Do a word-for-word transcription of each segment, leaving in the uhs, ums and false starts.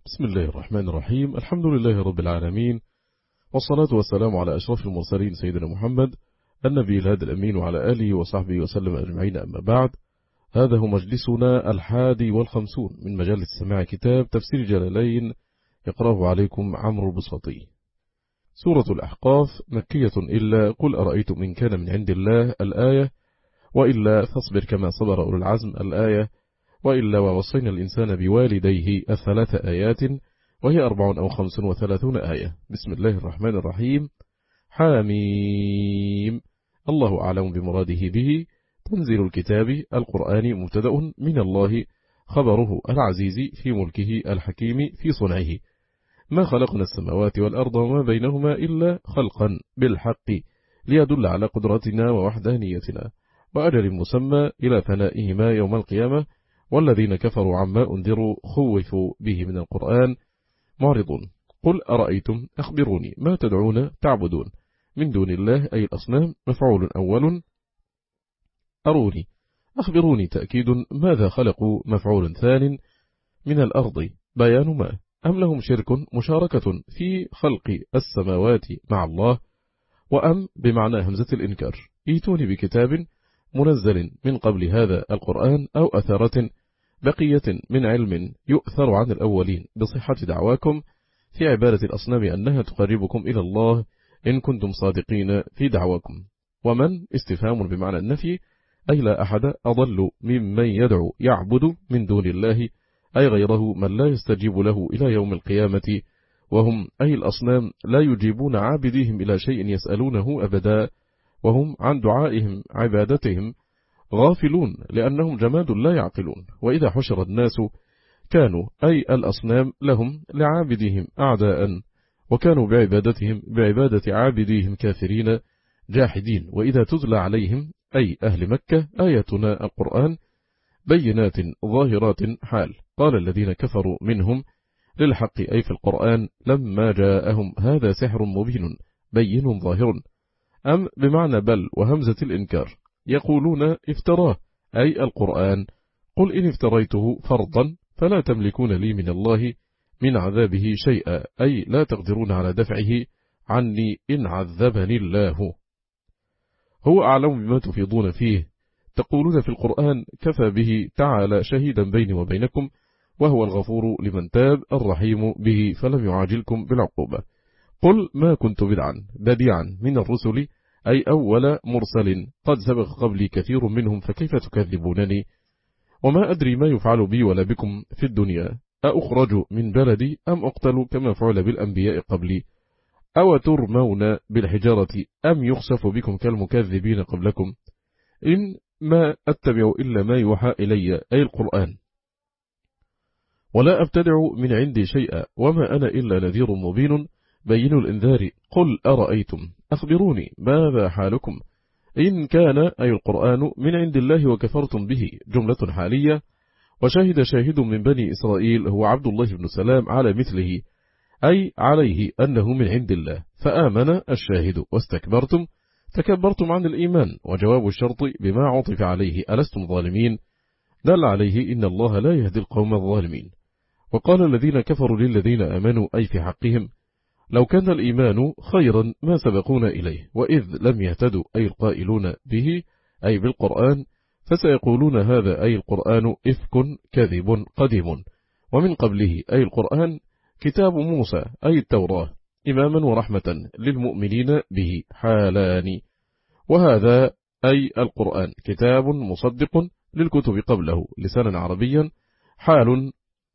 بسم الله الرحمن الرحيم. الحمد لله رب العالمين، والصلاة والسلام على أشرف المرسلين سيدنا محمد النبي الهادي الأمين وعلى آله وصحبه وسلم أجمعين. أما بعد، هذا هو مجلسنا الحادي والخمسون من مجالس سماع كتاب تفسير جلالين يقرأه عليكم عمرو البسطي. سورة الأحقاف مكية إلا قل أرأيتم إن كان من عند الله الآية، وإلا فاصبر كما صبر أولو العزم الآية، وإلا ووصينا الإنسان بوالديه الثلاث آيات، وهي أربع أو خمس وثلاثون آية. بسم الله الرحمن الرحيم. حاميم. الله أعلم بمراده به. تنزيل الكتاب القرآن مبتدأ من الله، خبره العزيز في ملكه الحكيم في صنعه. ما خلقنا السماوات والأرض وما بينهما إلا خلقا بالحق، ليدل على قدرتنا ووحدانيتنا، وأجل مسمى إلى فنائهما يوم القيامة. والذين كفروا عما أنذروا خوفوا به من القرآن معرضون. قل أرأيتم أخبروني ما تدعون تعبدون من دون الله، أي الأصنام. مفعول أول. أروني أخبروني تأكيد ماذا خلقوا. مفعول ثان. من الأرض بيان ما. أم لهم شرك مشاركة في خلق السماوات مع الله. وأم بمعنى همزة الإنكار. ايتوني بكتاب منزل من قبل هذا القرآن أو أثارة بقية من علم يؤثر عن الأولين بصحة دعواكم في عبارة الأصنام أنها تقربكم إلى الله إن كنتم صادقين في دعواكم. ومن استفهام بمعنى النفي، أي لا أحد أضل ممن يدعو يعبد من دون الله، أي غيره من لا يستجيب له إلى يوم القيامة، وهم أي الأصنام لا يجيبون عابديهم إلى شيء يسألونه أبدا، وهم عن دعائهم عبادتهم غافلون لأنهم جماد لا يعقلون. وإذا حشر الناس كانوا أي الأصنام لهم لعابدهم أعداء، وكانوا بعبادتهم بعبادة عابديهم كافرين جاحدين. وإذا تتلى عليهم أي أهل مكة آياتنا القرآن بينات ظاهرات حال، قال الذين كفروا منهم للحق أي في القرآن لما جاءهم هذا سحر مبين بين ظاهر. أم بمعنى بل وهمزة الإنكار. يقولون افتراه أي القرآن. قل إن افتريته فرضا فلا تملكون لي من الله من عذابه شيئا، أي لا تقدرون على دفعه عني إن عذبني الله. هو أعلم بما تفيضون فيه. تقولون في القرآن كفى به تعالى شهيدا بيني وبينكم، وهو الغفور لمن تاب الرحيم به فلم يعاجلكم بالعقوبة. قل ما كنت بدعا بديعا من الرسل، أي أول مرسل قد سبق قبلي كثير منهم، فكيف تكذبونني؟ وما أدري ما يفعل بي ولا بكم في الدنيا، أأخرج من بلدي أم أقتل كما فعل بالأنبياء قبلي، أو ترمون بالحجارة أم يخسف بكم كالمكذبين قبلكم. إن ما أتبع إلا ما يوحى إلي أي القرآن، ولا أبتدع من عندي شيئا، وما أنا إلا نذير مبين بين الإنذار. قل أرأيتم أخبروني ماذا حالكم إن كان أي القرآن من عند الله وكفرتم به. جملة حالية. وشهد شاهد من بني إسرائيل هو عبد الله بن سلام على مثله، أي عليه أنه من عند الله، فآمن الشاهد واستكبرتم تكبرتم عن الإيمان. وجواب الشرط بما عطف عليه ألستم ظالمين دل عليه إن الله لا يهدي القوم الظالمين. وقال الذين كفروا للذين آمنوا أي في حقهم لو كان الإيمان خيرا ما سبقونا إليه، وإذ لم يهتدوا أي القائلون به أي بالقرآن فسيقولون هذا أي القرآن إفك كذب قديم. ومن قبله أي القرآن كتاب موسى أي التوراة إماما ورحمة للمؤمنين به حالان. وهذا أي القرآن كتاب مصدق للكتب قبله لسانا عربيا، حال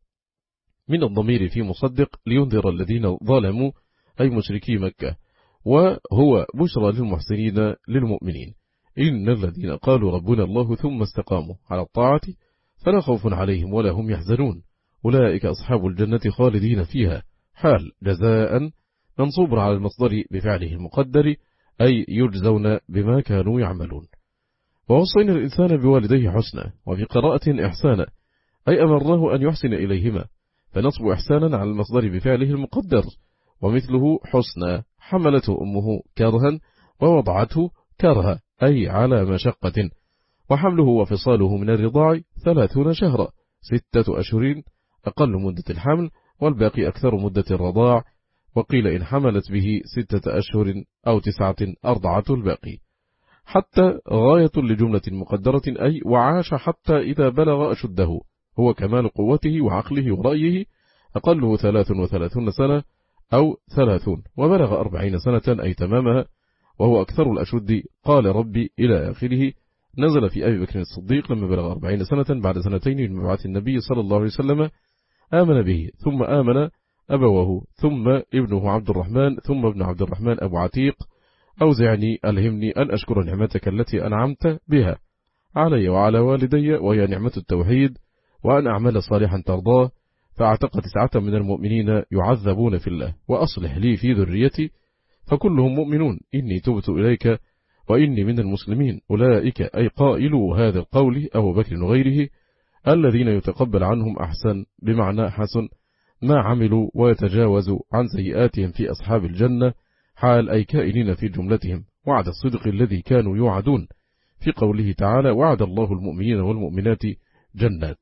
من الضمير في مصدق لينذر الذين ظلموا أي مشركي مكة، وهو بشرى للمحسنين للمؤمنين. إن الذين قالوا ربنا الله ثم استقاموا على الطاعة فلا خوف عليهم ولا هم يحزنون أولئك أصحاب الجنة خالدين فيها. حال جزاء منصوب على المصدر بفعله المقدر، أي يجزون بما كانوا يعملون. ووصينا الإنسان بوالديه حسنا، وفي قراءة إحسانا، أي أمرناه أن يحسن إليهما، فنصب إحسانا على المصدر بفعله المقدر. ومثله حسنا حملته أمه كرها ووضعته كرها أي على مشقة. وحمله وفصاله من الرضاع ثلاثون شهرا ستة أشهر أقل مدة الحمل، والباقي أكثر مدة الرضاع، وقيل إن حملت به ستة أشهر أو تسعة أرضعة الباقي، حتى غاية لجملة مقدرة، أي وعاش حتى إذا بلغ أشده، هو كمال قوته وعقله ورأيه، أقله ثلاث وثلاثون سنة أو ثلاثون، وبلغ أربعين سنة أي تمامها، وهو أكثر الأشد. قال ربي إلى آخره. نزل في أبي بكر الصديق لما بلغ أربعين سنة بعد سنتين من مبعث النبي صلى الله عليه وسلم، آمن به، ثم آمن أبوه، ثم ابنه عبد الرحمن، ثم ابن عبد الرحمن أبو عتيق. أوزعني ألهمني أن أشكر نعمتك التي أنعمت بها علي وعلى والدي، وهي نعمة التوحيد، وأن أعمل صالحا ترضاه، فأعتق تسعة من المؤمنين يعذبون في الله، وأصلح لي في ذريتي فكلهم مؤمنون، إني تبت إليك وإني من المسلمين. أولئك أي قائلوا هذا القول أبو بكر وغيره الذين يتقبل عنهم أحسن، بمعنى حسن ما عملوا ويتجاوز عن سيئاتهم في أصحاب الجنة، حال أي كائنين في جملتهم، وعد الصدق الذي كانوا يوعدون في قوله تعالى وعد الله المؤمنين والمؤمنات جنات.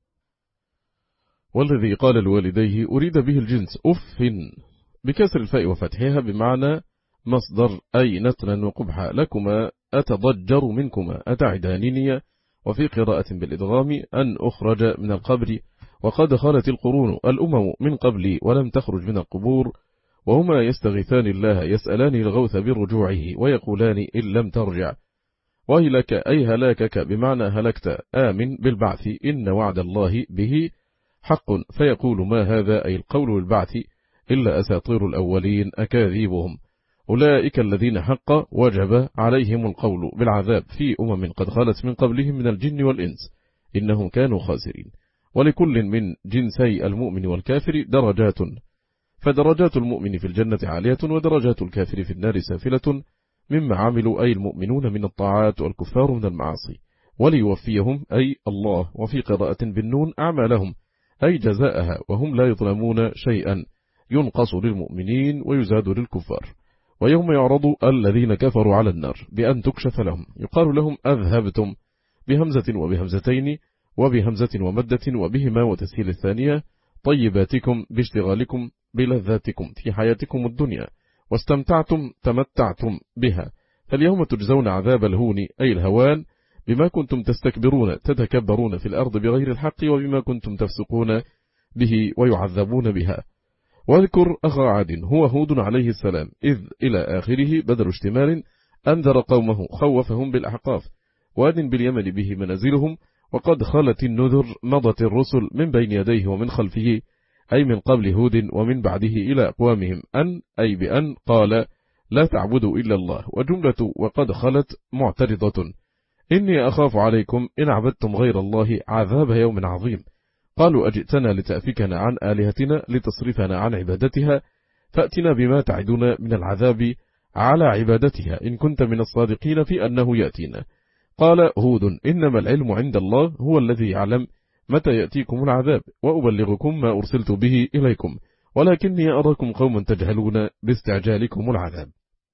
والذي قال لوالديه أريد به الجنس أف بكسر الفاء وفتحها بمعنى مصدر، أي نتنا وقبحا لكما أتضجر منكما أتعدانني، وفي قراءة بالإدغام أن أخرج من القبر، وقد خلت القرون الأمم من قبلي ولم تخرج من القبور، وهما يستغيثان الله يسألان الغوث برجوعه ويقولان إن لم ترجع، وهلك أي هلاكك بمعنى هلكت، آمن بالبعث إن وعد الله به حق، فيقول ما هذا أي القول بالبعث إلا أساطير الأولين أكاذيبهم. أولئك الذين حق وجب عليهم القول بالعذاب في أمم قد خلت من قبلهم من الجن والإنس إنهم كانوا خاسرين. ولكل من جنسي المؤمن والكافر درجات، فدرجات المؤمن في الجنة عالية، ودرجات الكافر في النار سافلة، مما عملوا أي المؤمنون من الطاعات والكفار من المعاصي، وليوفيهم أي الله. وفي قراءة بالنون أعمالهم أي جزاءها، وهم لا يظلمون شيئا، ينقص للمؤمنين ويزاد للكفار. ويوم يعرض الذين كفروا على النار بأن تكشف لهم، يقال لهم أذهبتم بهمزة وبهمزتين وبهمزة ومدة وبهما وتسهيل الثانية، طيباتكم باشتغالكم بلذاتكم في حياتكم الدنيا، واستمتعتم تمتعتم بها، فاليوم تجزون عذاب الهون أي الهوان بما كنتم تستكبرون تتكبرون في الأرض بغير الحق، وبما كنتم تفسقون به ويعذبون بها. واذكر أخا عاد هو هود عليه السلام، إذ إلى آخره بدل اشتمال أنذر قومه خوفهم بالأحقاف، واد باليمن به منازلهم، وقد خلت النذر مضت الرسل من بين يديه ومن خلفه، أي من قبل هود ومن بعده إلى أقوامهم، أن أي بأن قال لا تعبدوا إلا الله، وجملة وقد خلت معترضة، إني أخاف عليكم إن عبدتم غير الله عذاب يوم عظيم. قالوا أجئتنا لتأفكنا عن آلهتنا لتصرفنا عن عبادتها، فأتنا بما تعدنا من العذاب على عبادتها إن كنت من الصادقين في أنه يأتينا. قال هود إنما العلم عند الله، هو الذي يعلم متى يأتيكم العذاب، وأبلغكم ما أرسلت به إليكم، ولكني أراكم قوما تجهلون باستعجالكم العذاب.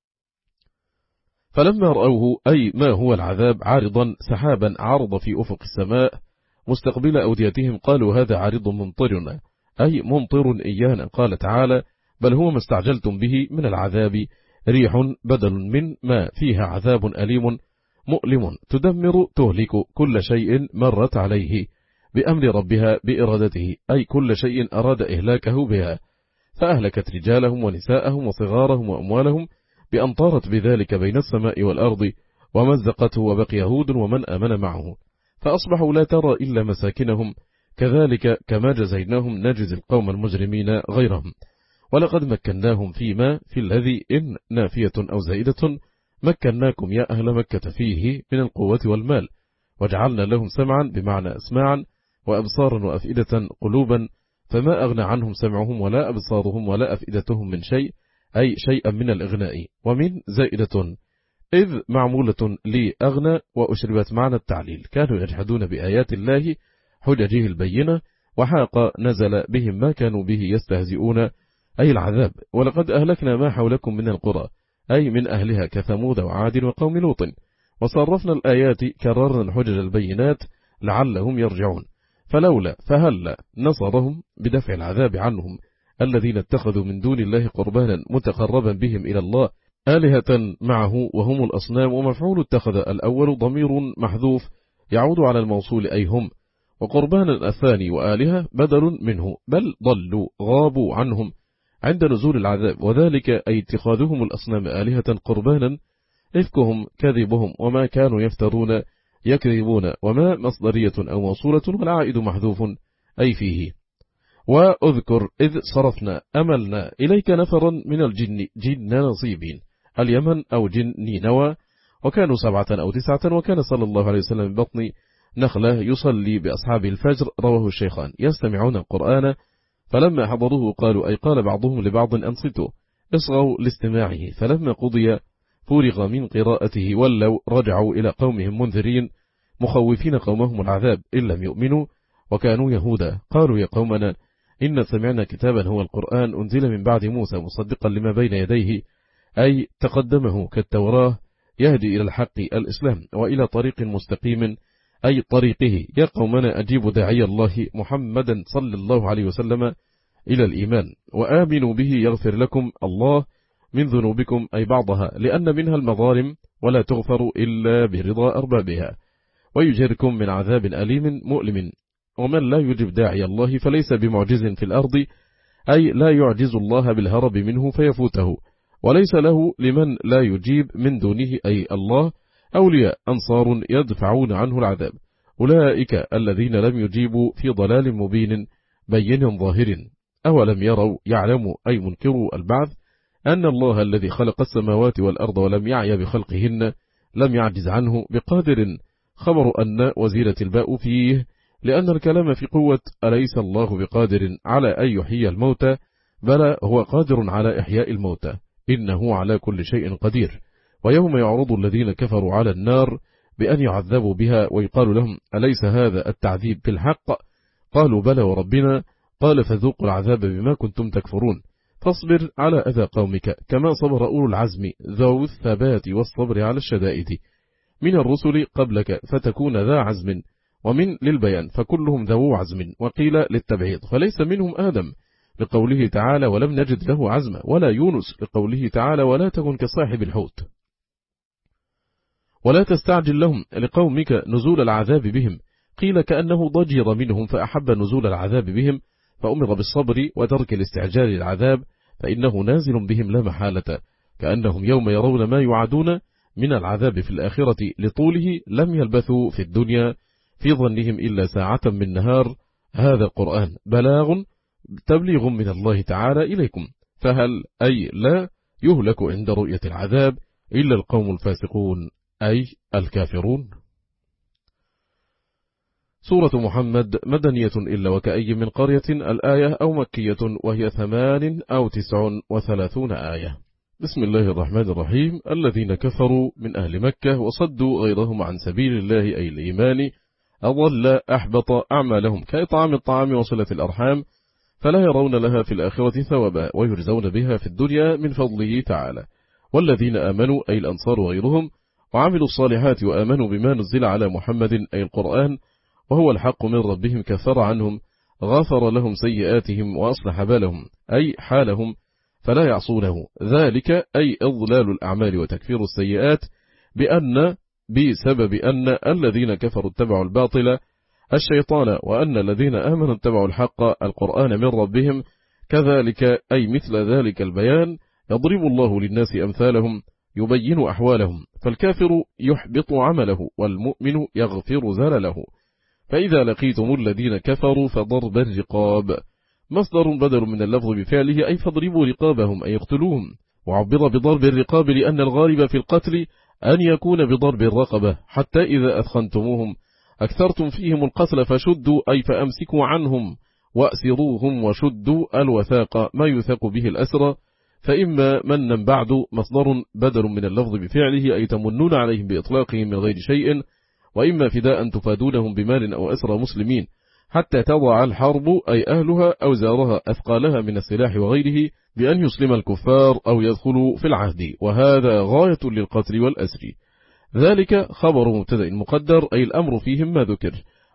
فلما رأوه أي ما هو العذاب عارضا سحابا عرض في أفق السماء مستقبل أوديتهم، قالوا هذا عارض ممطرنا أي ممطر إيانا. قال تعالى بل هو ما استعجلتم به من العذاب، ريح بدل من ما فيها عذاب أليم مؤلم تدمر تهلك كل شيء مرت عليه بأمر ربها بإرادته، أي كل شيء أراد إهلاكه بها، فأهلكت رجالهم ونساءهم وصغارهم وأموالهم بأن طارت بذلك بين السماء والأرض، ومزقته وبقي هود ومن آمن معه، فأصبحوا لا ترى إلا مساكنهم، كذلك كما جزيناهم نجزي القوم المجرمين غيرهم. ولقد مكناهم فيما في الذي إن نافية أو زائدة مكناكم يا أهل مكة فيه من القوة والمال، وجعلنا لهم سمعا بمعنى أسماعا، وأبصارا وأفئدة قلوبا، فما أغنى عنهم سمعهم ولا أبصارهم ولا أفئدتهم من شيء، أي شيئا من الإغناء. ومن زائدة إذ معمولة لأغنى وأشربت معنى التعليل، كانوا يجحدون بآيات الله حججه البينة، وحاق نزل بهم ما كانوا به يستهزئون أي العذاب. ولقد أهلكنا ما حولكم من القرى أي من أهلها كثمود وعاد وقوم لوط، وصرفنا الآيات كررنا الحجج البينات لعلهم يرجعون. فلولا فهل نصرهم بدفع العذاب عنهم الذين اتخذوا من دون الله قربانا متقربا بهم إلى الله آلهة معه وهم الأصنام. ومفعول اتخذ الأول ضمير محذوف يعود على الموصول أي هم، وقربانا الثاني وآلهة بدل منه، بل ضلوا غابوا عنهم عند نزول العذاب، وذلك أي اتخاذهم الأصنام آلهة قربانا إفكهم كذبهم، وما كانوا يفترون يكذبون، وما مصدرية أو موصولة والعائد محذوف أي فيه. وأذكر إذ صرفنا أملنا إليك نفرا من الجن جن نصيبين اليمن أو جن نينوى، وكانوا سبعة أو تسعة، وكان صلى الله عليه وسلم ببطن نخلة يصلي بأصحاب الفجر، رواه الشيخان، يستمعون القرآن فلما حضروه قالوا أي قال بعضهم لبعض أنصتوا اصغوا لاستماعه، فلما قضي فرغ من قراءته ولوا رجعوا إلى قومهم منذرين مخوفين قومهم العذاب إن لم يؤمنوا وكانوا يهودا. قالوا يا قومنا إن سمعنا كتابا هو القرآن أنزل من بعد موسى مصدقا لما بين يديه أي تقدمه كالتوراة يهدي إلى الحق الإسلام وإلى طريق مستقيم أي طريقه. يا قومنا أجيبوا داعي الله محمدا صلى الله عليه وسلم إلى الإيمان وآمنوا به يغفر لكم الله من ذنوبكم أي بعضها، لأن منها المظالم ولا تغفر إلا برضا أربابها، ويجركم من عذاب أليم مؤلم. ومن لا يجب داعي الله فليس بمعجز في الأرض أي لا يعجز الله بالهرب منه فيفوته، وليس له لمن لا يجيب من دونه أي الله أولياء أنصار يدفعون عنه العذاب. أولئك الذين لم يجيبوا في ضلال مبين بين ظاهر. أولم يروا يعلموا أي منكروا البعث أن الله الذي خلق السماوات والأرض ولم يعي بخلقهن لم يعجز عنه بقادر. خبر أن وزيرة الباء فيه لأن الكلام في قوة أليس الله بقادر على أن يحيي الموتى، بل هو قادر على إحياء الموتى إنه على كل شيء قدير. ويوم يعرض الذين كفروا على النار بأن يعذبوا بها ويقال لهم أليس هذا التعذيب بالحق؟ قالوا بلى وربنا، قال فذوقوا العذاب بما كنتم تكفرون. فاصبر على أذى قومك كما صبر أولو العزم ذو الثبات والصبر على الشدائد من الرسل قبلك فتكون ذا عزم، ومن للبيان فكلهم ذو عزم، وقيل للتبعيض فليس منهم آدم لقوله تعالى ولم نجد له عزما، ولا يونس لقوله تعالى ولا تكن كصاحب الحوت. ولا تستعجل لهم لقومك نزول العذاب بهم، قيل كأنه ضجر منهم فأحب نزول العذاب بهم فأمر بالصبر وترك الاستعجال العذاب فإنه نازل بهم لا محالة، كأنهم يوم يرون ما يعادون من العذاب في الآخرة لطوله لم يلبثوا في الدنيا في ظنهم إلا ساعة من نهار. هذا القرآن بلاغ تبليغ من الله تعالى إليكم، فهل أي لا يهلك عند رؤية العذاب إلا القوم الفاسقون أي الكافرون. سورة محمد مدنية إلا وكأي من قرية الآية أو مكية وهي ثمان أو تسع وثلاثون آية. بسم الله الرحمن الرحيم. الذين كفروا من أهل مكة وصدوا غيرهم عن سبيل الله أي الإيمان أضل أحبط أعمالهم كإطعام الطعام وصلة الأرحام، فلا يرون لها في الآخرة ثوابا ويجزون بها في الدنيا من فضله تعالى. والذين آمنوا أي الأنصار وغيرهم وعملوا الصالحات وآمنوا بما نزل على محمد أي القرآن وهو الحق من ربهم كفر عنهم غفر لهم سيئاتهم وأصلح بالهم أي حالهم فلا يعصونه، ذلك أي إضلال الأعمال وتكفير السيئات بأن بسبب أن الذين كفروا اتبعوا الباطل الشيطان وأن الذين آمنوا اتبعوا الحق القرآن من ربهم، كذلك أي مثل ذلك البيان يضرب الله للناس أمثالهم يبين أحوالهم، فالكافر يحبط عمله والمؤمن يغفر زلله. فإذا لقيتم الذين كفروا فضرب الرقاب مصدر بدل من اللفظ بفعله أي فاضربوا رقابهم أي اقتلوهم، وعبر بضرب الرقاب لأن الغالب في القتل أن يكون بضرب الرقبة، حتى إذا أثخنتموهم أكثرتم فيهم القتل فشدوا أي فأمسكوا عنهم وأسروهم وشدوا الوثاق ما يثاق به الأسرى، فإما منا بعد مصدر بدل من اللفظ بفعله أي تمنون عليهم بإطلاقهم من غير شيء، وإما فداء تفادونهم بمال أو أسرى مسلمين حتى تضع الحرب أي أهلها أوزارها أثقالها من السلاح وغيره بأن يسلم الكفار أو يدخلوا في العهد، وهذا غاية للقتل والأسر. ذلك خبر مبتدأ مقدر أي الأمر فيهم ما ذكر،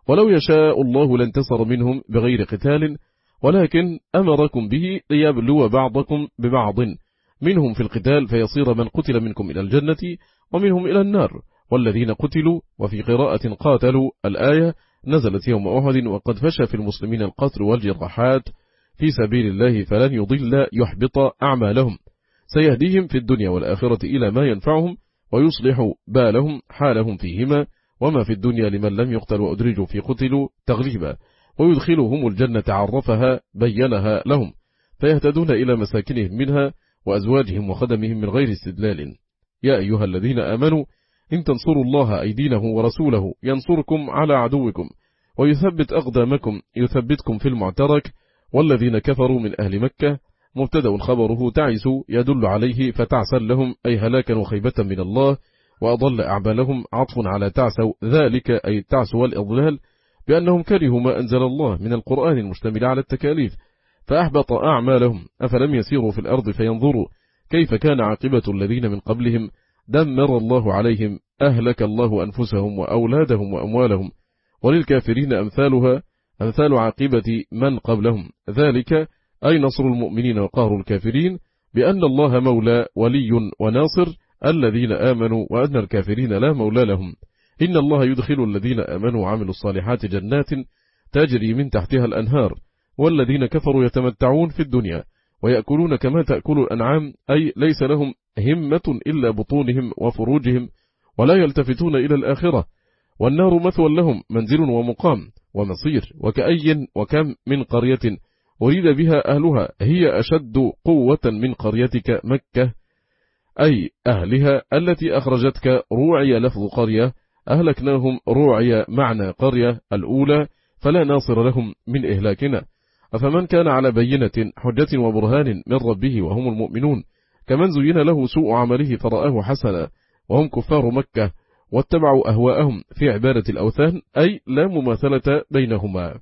ولو يشاء الله لانتصر منهم بغير قتال، ولكن أمركم به ليبلو بعضكم ببعض، منهم في القتال فيصير من قتل منكم إلى الجنة ومنهم إلى النار، والذين قتلوا وفي قراءة قاتلوا الآية نزلت يوم أحد، وقد فشى في المسلمين القتل والجراحات في سبيل الله فلن يضل يحبط أعمالهم، سيهديهم في الدنيا والآخرة إلى ما ينفعهم ويصلح بالهم حالهم فيهما، وما في الدنيا لمن لم يقتل وأدرجوا في قتلوا تغليبا، ويدخلهم الجنة عرفها بينها لهم، فيهتدون إلى مساكنهم منها وأزواجهم وخدمهم من غير استدلال. يا أيها الذين آمنوا إن تنصروا الله أيدينه ورسوله ينصركم على عدوكم ويثبت أقدامكم يثبتكم في المعترك. والذين كفروا من أهل مكة مبتدأ خبره تعس يدل عليه فتعسا لهم أي هلاكا وخيبة من الله، وأضل أعمالهم عطف على تعسوا ذلك أي التعس والإضلال بأنهم كرهوا ما أنزل الله من القرآن المشتمل على التكاليف فأحبط أعمالهم. أفلم يسيروا في الأرض فينظروا كيف كان عاقبة الذين من قبلهم دمر الله عليهم أهلك الله أنفسهم وأولادهم وأموالهم، وللكافرين أمثالها أمثال عاقبة من قبلهم، ذلك أي نصر المؤمنين وقهر الكافرين بأن الله مولى ولي وناصر الذين آمنوا وأن الكافرين لا مولى لهم. إن الله يدخل الذين آمنوا وعملوا الصالحات جنات تجري من تحتها الأنهار، والذين كفروا يتمتعون في الدنيا ويأكلون كما تأكل الأنعام، أي ليس لهم همة إلا بطونهم وفروجهم ولا يلتفتون إلى الآخرة، والنار مثوى لهم منزل ومقام ومصير. وكأي وكم من قرية أريد بها أهلها هي أشد قوة من قريتك مكة، أي أهلها التي أخرجتك. روعي لفظ قرية أهلكناهم، روعي معنى قرية الأولى، فلا ناصر لهم من إهلاكنا. أفمن كان على بينة حجة وبرهان من ربه وهم المؤمنون كمن زين له سوء عمله فرآه حسنا وهم كفار مكة واتبعوا أهواءهم في عبادة الأوثان، أي لا مماثلة بينهما.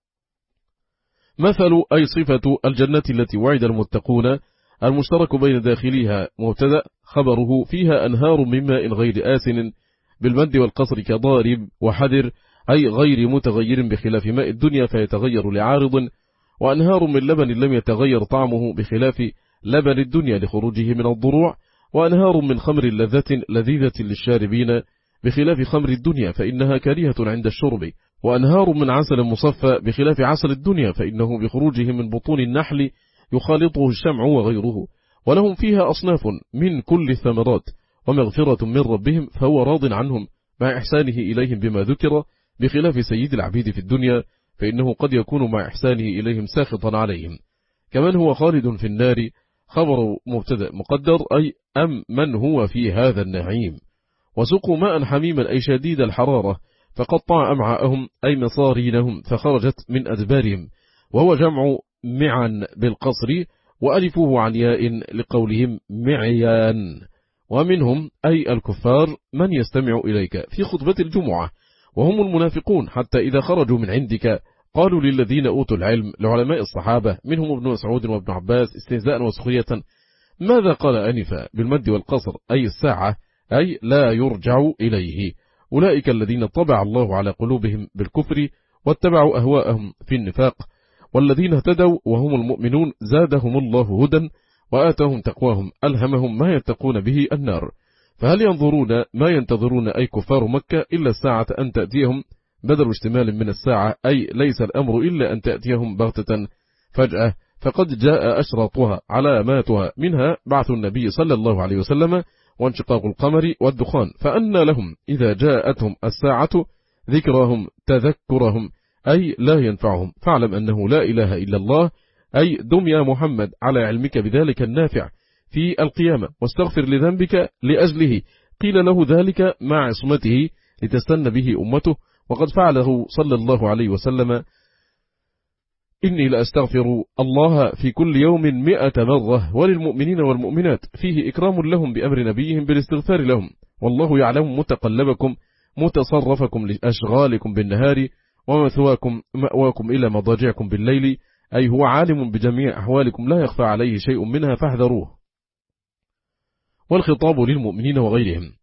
مثل أي صفة الجنة التي وعد المتقون المشترك بين داخليها مبتدأ خبره فيها أنهار من ماء غير آسن بالمد والقصر كضارب وحدر، أي غير متغير بخلاف ماء الدنيا فيتغير لعارض، وأنهار من لبن لم يتغير طعمه بخلاف لبن الدنيا لخروجه من الضروع، وأنهار من خمر لذة لذيذة للشاربين بخلاف خمر الدنيا فإنها كريهة عند الشرب، وأنهار من عسل مصفى بخلاف عسل الدنيا فإنه بخروجه من بطون النحل يخالطه الشمع وغيره، ولهم فيها أصناف من كل الثمرات ومغفرة من ربهم فهو راض عنهم مع إحسانه إليهم بما ذكر، بخلاف سيد العبيد في الدنيا فإنه قد يكون مع إحسانه إليهم ساخطا عليهم. كمن هو خالد في النار خبر مبتدأ مقدر، أي أم من هو في هذا النعيم. وسقوا ماء حميما أي شديد الحرارة فقطع أمعاءهم أي مصارينهم فخرجت من أدبارهم، وهو جمع معا بالقصر وألفوه عن ياء لقولهم معيان. ومنهم أي الكفار من يستمع إليك في خطبة الجمعة وهم المنافقون، حتى إذا خرجوا من عندك قالوا للذين أوتوا العلم لعلماء الصحابة منهم ابن مسعود وابن عباس استهزاء وسخرية ماذا قال أنفا بالمد والقصر أي الساعة، أي لا يرجع إليه. أولئك الذين طبع الله على قلوبهم بالكفر واتبعوا أهواءهم في النفاق، والذين اهتدوا وهم المؤمنون زادهم الله هدى وآتهم تقواهم ألهمهم ما يتقون به النار. فهل ينظرون ما ينتظرون أي كفار مكة إلا الساعة أن تأتيهم بدل اشتمال من الساعة، أي ليس الأمر إلا أن تأتيهم بغتة فجأة، فقد جاء أشراطها علاماتها منها بعث النبي صلى الله عليه وسلم وانشقاق القمر والدخان، فأن لهم إذا جاءتهم الساعة ذكرهم تذكرهم أي لا ينفعهم. فاعلم أنه لا إله إلا الله، أي دم يا محمد على علمك بذلك النافع في القيامة واستغفر لذنبك لأجله. قيل له ذلك مع عصمته لتستن به أمته، وقد فعله صلى الله عليه وسلم. إني لأستغفر الله في كل يوم مئة مرة، وللمؤمنين والمؤمنات فيه إكرام لهم بأمر نبيهم بالاستغفار لهم، والله يعلم متقلبكم متصرفكم لأشغالكم بالنهار ومثواكم مأواكم إلى مضاجعكم بالليل، أي هو عالم بجميع أحوالكم لا يخفى عليه شيء منها فاحذروه. والخطاب للمؤمنين وغيرهم.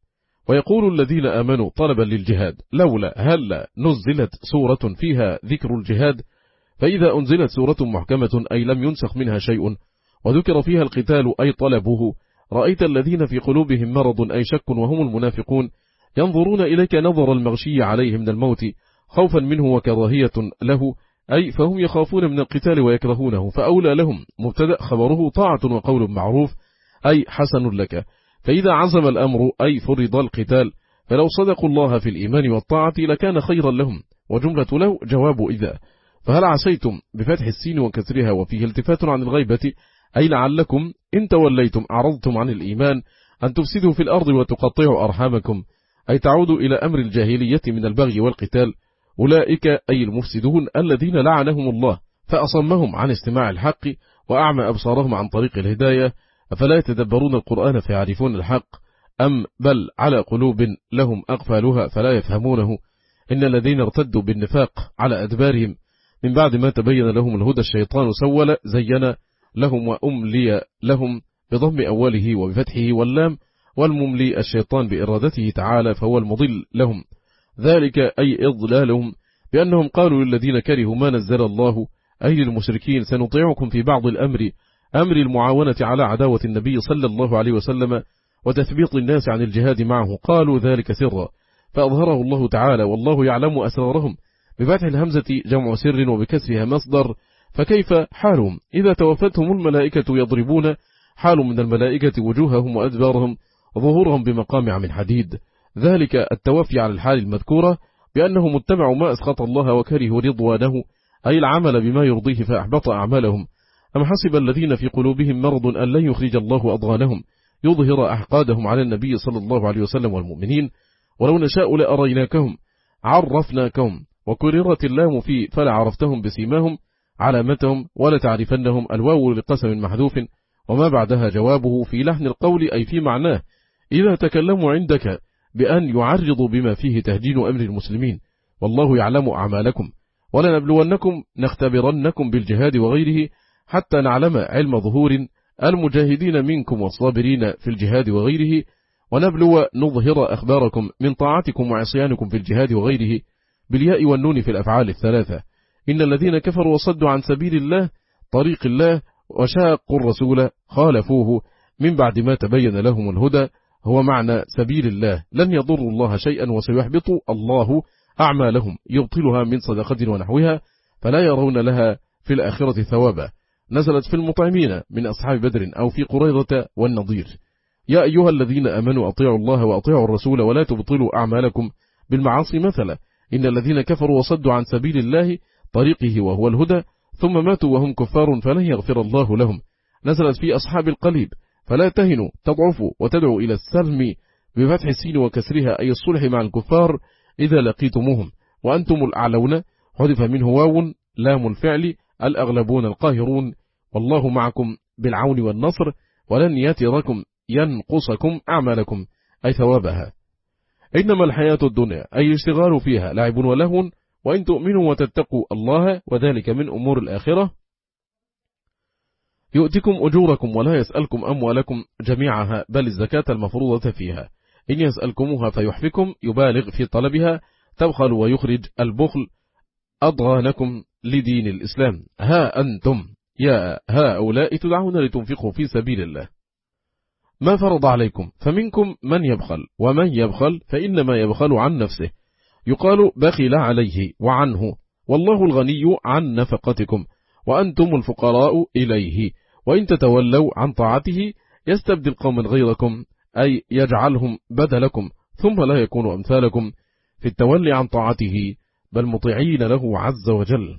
ويقول الذين آمنوا طلبا للجهاد لولا هل نزلت سورة فيها ذكر الجهاد، فإذا أنزلت سورة محكمة أي لم ينسخ منها شيء وذكر فيها القتال أي طلبه، رأيت الذين في قلوبهم مرض أي شك وهم المنافقون ينظرون إليك نظر المغشي عليه من الموت خوفا منه وكراهية له، أي فهم يخافون من القتال ويكرهونه، فأولى لهم مبتدأ خبره طاعة وقول معروف أي حسن لك، فإذا عزم الأمر أي فرض القتال فلو صدقوا الله في الإيمان والطاعة لكان خيرا لهم، وجملة لو جواب إذا. فهل عسيتم بفتح السين وكسرها وفيه التفات عن الغيبة أي لعلكم إن توليتم أعرضتم عن الإيمان أن تفسدوا في الأرض وتقطعوا أرحامكم، أي تعودوا إلى أمر الجاهلية من البغي والقتال، أولئك أي المفسدون الذين لعنهم الله فأصمهم عن استماع الحق وأعمى أبصارهم عن طريق الهداية، أفلا يتدبرون القرآن فيعرفون الحق أم بل على قلوب لهم أقفالها فلا يفهمونه، إن الذين ارتدوا بالنفاق على أدبارهم من بعد ما تبين لهم الهدى الشيطان سول زين لهم وأملي لهم بضم أوله وبفتحه واللام، والمملي الشيطان بإرادته تعالى فهو المضل لهم، ذلك أي إضلالهم بأنهم قالوا للذين كرهوا ما نزل الله أي للمشركين سنطيعكم في بعض الأمر أمر المعاونة على عداوة النبي صلى الله عليه وسلم وتثبيط الناس عن الجهاد معه، قالوا ذلك سرا فأظهره الله تعالى والله يعلم أسرارهم، بفتح الهمزة جمع سر وبكسرها مصدر، فكيف حالهم إذا توفتهم الملائكة يضربون حال من الملائكة وجوههم وأدبارهم ظهورهم بمقامع من حديد، ذلك التوفي على الحال المذكورة بأنهم اتبعوا ما أسخط الله وكرهوا رضوانه أي العمل بما يرضيه فأحبط أعمالهم، أم حسب الذين في قلوبهم مرض أن لن يخرج الله أضغانهم يظهر أحقادهم على النبي صلى الله عليه وسلم والمؤمنين، ولو نشاء لأريناكهم عرفناكهم، وكررت اللام في فلا عرفتهم بسيماهم علامتهم ولا تعرفنهم الواو لقسم محذوف وما بعدها جوابه في لحن القول أي في معناه إذا تكلموا عندك بأن يعرضوا بما فيه تهجين أمر المسلمين، والله يعلم أعمالكم ولنبلونكم نختبرنكم بالجهاد وغيره حتى نعلم علم ظهور المجاهدين منكم والصابرين في الجهاد وغيره، ونبلو نظهر أخباركم من طاعتكم وعصيانكم في الجهاد وغيره بالياء والنون في الأفعال الثلاثة، إن الذين كفروا وصدوا عن سبيل الله طريق الله وشاقوا الرسول خالفوه من بعد ما تبين لهم الهدى هو معنى سبيل الله لن يضروا الله شيئا وسيحبط الله أعمالهم يبطلها من صدقة ونحوها فلا يرون لها في الآخرة ثوابا، نزلت في المطعمين من أصحاب بدر أو في قريظة والنضير. يا أيها الذين آمنوا أطيعوا الله وأطيعوا الرسول ولا تبطلوا أعمالكم بالمعاصي مثلا، إن الذين كفروا وصدوا عن سبيل الله طريقه وهو الهدى ثم ماتوا وهم كفار فلن يغفر الله لهم، نزلت في أصحاب القليب فلا تهنوا تضعفوا وتدعوا إلى السلم بفتح السين وكسرها أي الصلح مع الكفار إذا لقيتموهم وأنتم الأعلون، حذف منه واو لام الفعل الأغلبون القاهرون، والله معكم بالعون والنصر ولن يتركم ينقصكم أعمالكم أي ثوابها، إنما الحياة الدنيا أي الاشتغال فيها لعب ولهو وإن تؤمنوا وتتقوا الله وذلك من أمور الآخرة يؤتكم أجوركم ولا يسألكم أموالكم جميعها بل الزكاة المفروضة فيها، إن يسألكموها فيحفكم يبالغ في طلبها تبخل ويخرج البخل أضغانكم لدين الإسلام، ها أنتم يا هؤلاء تدعون لتنفقوا في سبيل الله ما فرض عليكم فمنكم من يبخل ومن يبخل فإنما يبخل عن نفسه، يقال بخل عليه وعنه، والله الغني عن نفقتكم وأنتم الفقراء إليه، وإن تتولوا عن طاعته يستبدل قوما غيركم أي يجعلهم بدلكم ثم لا يكونوا أمثالكم في التولي عن طاعته بل مطيعين له عز وجل.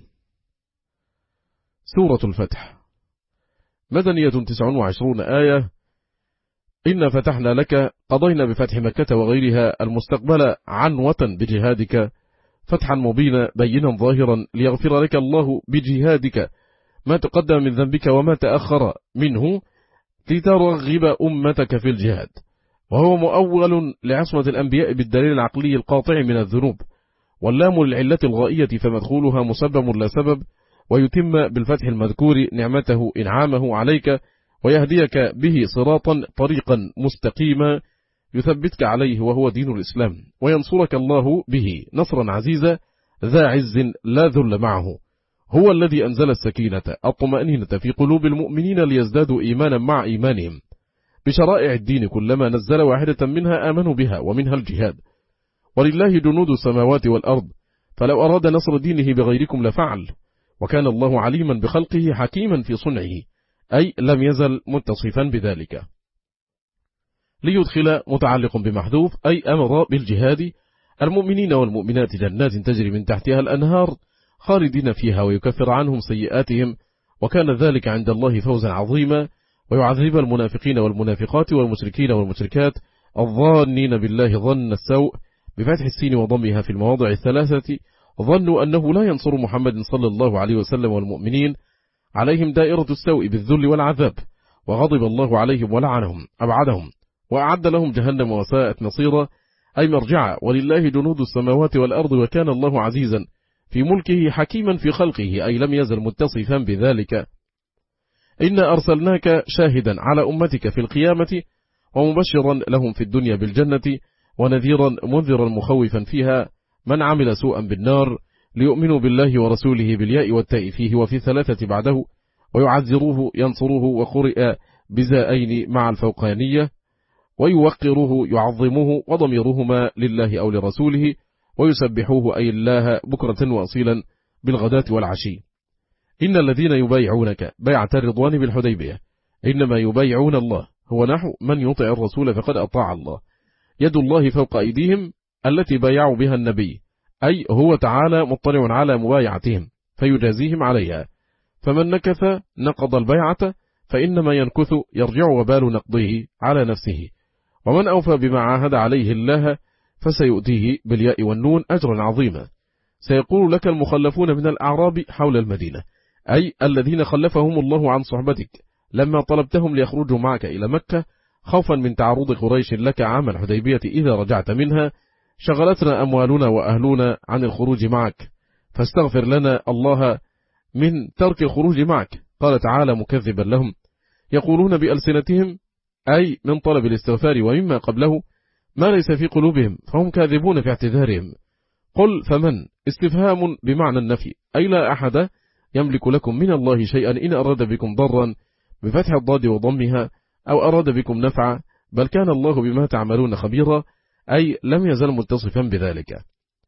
سورة الفتح مدنية تسع وعشرون آية. إن فتحنا لك قضينا بفتح مكة وغيرها المستقبل عنوة بجهادك فتحا مبينا بينا ظاهرا ليغفر لك الله بجهادك ما تقدم من ذنبك وما تأخر منه لترغب أمتك في الجهاد، وهو مؤول لعصمة الأنبياء بالدليل العقلي القاطع من الذنوب، واللام للعلة الغائية فمدخولها مسبب لا سبب، ويتم بالفتح المذكور نعمته إنعامه عليك ويهديك به صراطا طريقا مستقيما يثبتك عليه وهو دين الإسلام، وينصرك الله به نصرا عزيزا ذا عز لا ذل معه. هو الذي أنزل السكينة الطمأنينة في قلوب المؤمنين ليزدادوا إيمانا مع إيمانهم بشرائع الدين، كلما نزل واحدة منها آمنوا بها، ومنها الجهاد. ولله جنود السماوات والأرض، فلو أراد نصر دينه بغيركم لفعل، وكان الله عليما بخلقه حكيما في صنعه، أي لم يزل متصفا بذلك. ليدخل متعلق بمحذوف، أي أمر بالجهاد المؤمنين والمؤمنات جنات تجري من تحتها الأنهار خالدين فيها، ويكفر عنهم سيئاتهم، وكان ذلك عند الله فوزا عظيما، ويعذب المنافقين والمنافقات والمشركين والمشركات الظانين بالله ظن السوء بفتح السين وضمها في المواضع الثلاثة، ظنوا أنه لا ينصر محمد صلى الله عليه وسلم والمؤمنين، عليهم دائرة السوء بالذل والعذاب، وغضب الله عليهم ولعنهم أبعدهم، وأعد لهم جهنم وساءت مصيرا، أي مرجعا. ولله جنود السماوات والأرض، وكان الله عزيزا في ملكه حكيما في خلقه، أي لم يزل متصفا بذلك. إنا أرسلناك شاهدا على أمتك في القيامة، ومبشرا لهم في الدنيا بالجنة، ونذيرا منذرا مخوفا فيها من عمل سوءا بالنار، ليؤمنوا بالله ورسوله بالياء والتاء فيه وفي ثلاثة بعده، ويعذروه ينصروه، وقرئ بزائين مع الفوقانية، ويوقروه يعظموه، وضميرهما لله أو لرسوله، ويسبحوه أي الله بكرة وأصيلا بالغداة والعشي. إن الذين يبايعونك بيعة الرضوان بالحديبية إنما يبايعون الله، هو نحو من يطع الرسول فقد أطاع الله. يد الله فوق أيديهم التي بايعوا بها النبي، أي هو تعالى مطلع على مبايعتهم فيجازيهم عليها، فمن نكث نقض البيعة فإنما ينكث يرجع وبال نقضه على نفسه، ومن أوفى بما عاهد عليه الله فسيؤتيه بالياء والنون أجرا عظيما. سيقول لك المخلفون من الأعراب حول المدينة، أي الذين خلفهم الله عن صحبتك لما طلبتهم ليخرجوا معك إلى مكة خوفا من تعرض قريش لك عام الحديبية إذا رجعت منها، شغلتنا أموالنا وأهلنا عن الخروج معك، فاستغفر لنا الله من ترك الخروج معك. قال تعالى مكذبا لهم، يقولون بألسنتهم، أي من طلب الاستغفار ومما قبله، ما ليس في قلوبهم، فهم كاذبون في اعتذارهم. قل فمن استفهام بمعنى النفي، أي لا أحد يملك لكم من الله شيئا إن أراد بكم ضرا بفتح الضاد وضمها، أو أراد بكم نفعا، بل كان الله بما تعملون خبيرا، أي لم يزل متصفا بذلك.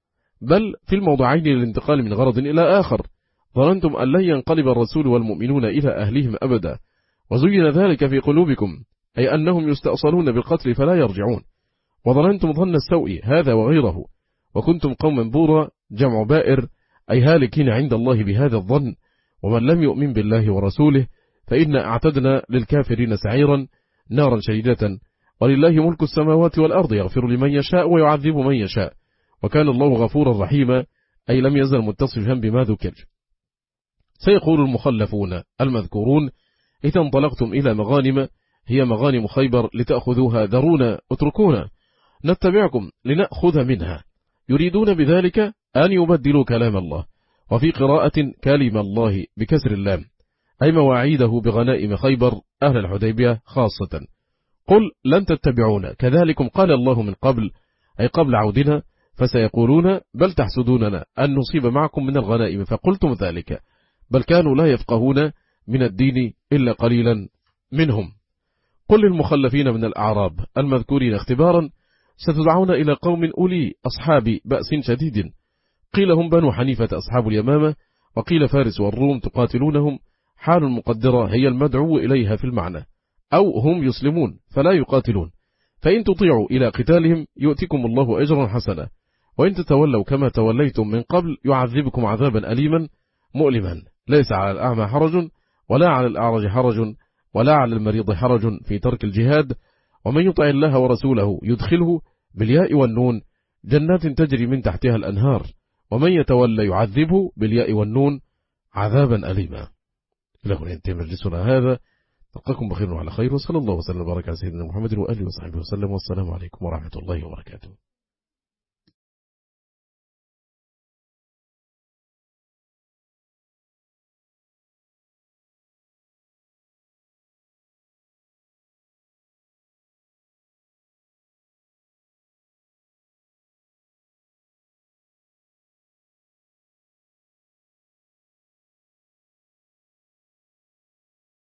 بل في الموضعين للانتقال من غرض إلى آخر، ظننتم أن لن ينقلب الرسول والمؤمنون إلى أهلهم أبدا، وزين ذلك في قلوبكم، أي أنهم يستأصلون بالقتل فلا يرجعون، وظننتم ظن السوء هذا وغيره، وكنتم قوما بورا جمع بائر، أي هالكين عند الله بهذا الظن. ومن لم يؤمن بالله ورسوله فإنا أعتدنا للكافرين سعيرا نارا شديدة. ولله ملك السماوات والأرض، يغفر لمن يشاء ويعذب من يشاء، وكان الله غفورا رحيما، أي لم يزل متصفا بما ذكر. سيقول المخلفون المذكورون إذا انطلقتم إلى مغانم، هي مغانم خيبر، لتأخذوها ذرونا اتركونا نتبعكم لنأخذ منها، يريدون بذلك أن يبدلوا كلام الله. وفي قراءة كلم الله بكسر اللام، أي مواعيده بغنائم خيبر أهل الحديبية خاصة. قل لن تتبعونا كذلكم قال الله من قبل، أي قبل عودنا، فسيقولون بل تحسدوننا أن نصيب معكم من الغنائم فقلتم ذلك، بل كانوا لا يفقهون من الدين إلا قليلا منهم. قل للمخلفين من الأعراب المذكورين اختبارا، ستدعون إلى قوم أولي أصحاب بأس شديد، قيل هم بنو حنيفة أصحاب اليمامة، وقيل فارس والروم تقاتلونهم، حال المقدرة هي المدعو إليها في المعنى، أو هم يسلمون فلا يقاتلون، فإن تطيعوا إلى قتالهم يؤتكم الله أجرا حسنا، وإن تتولوا كما توليتم من قبل يعذبكم عذابا أليما مؤلما، ليس على الأعمى حرج ولا على الأعرج حرج ولا على المريض حرج في ترك الجهاد، ومن يطع الله ورسوله يدخله بالياء والنون جنات تجري من تحتها الأنهار، ومن يتولى يعذبه بالياء والنون عذابا أليما. إلى هنا ينتهي مجلسنا هذا، نلقاكم بخير وعلى خير، وصلى الله وسلم وبارك على سيدنا محمد وآله وصحبه وسلم، والسلام عليكم ورحمة الله وبركاته.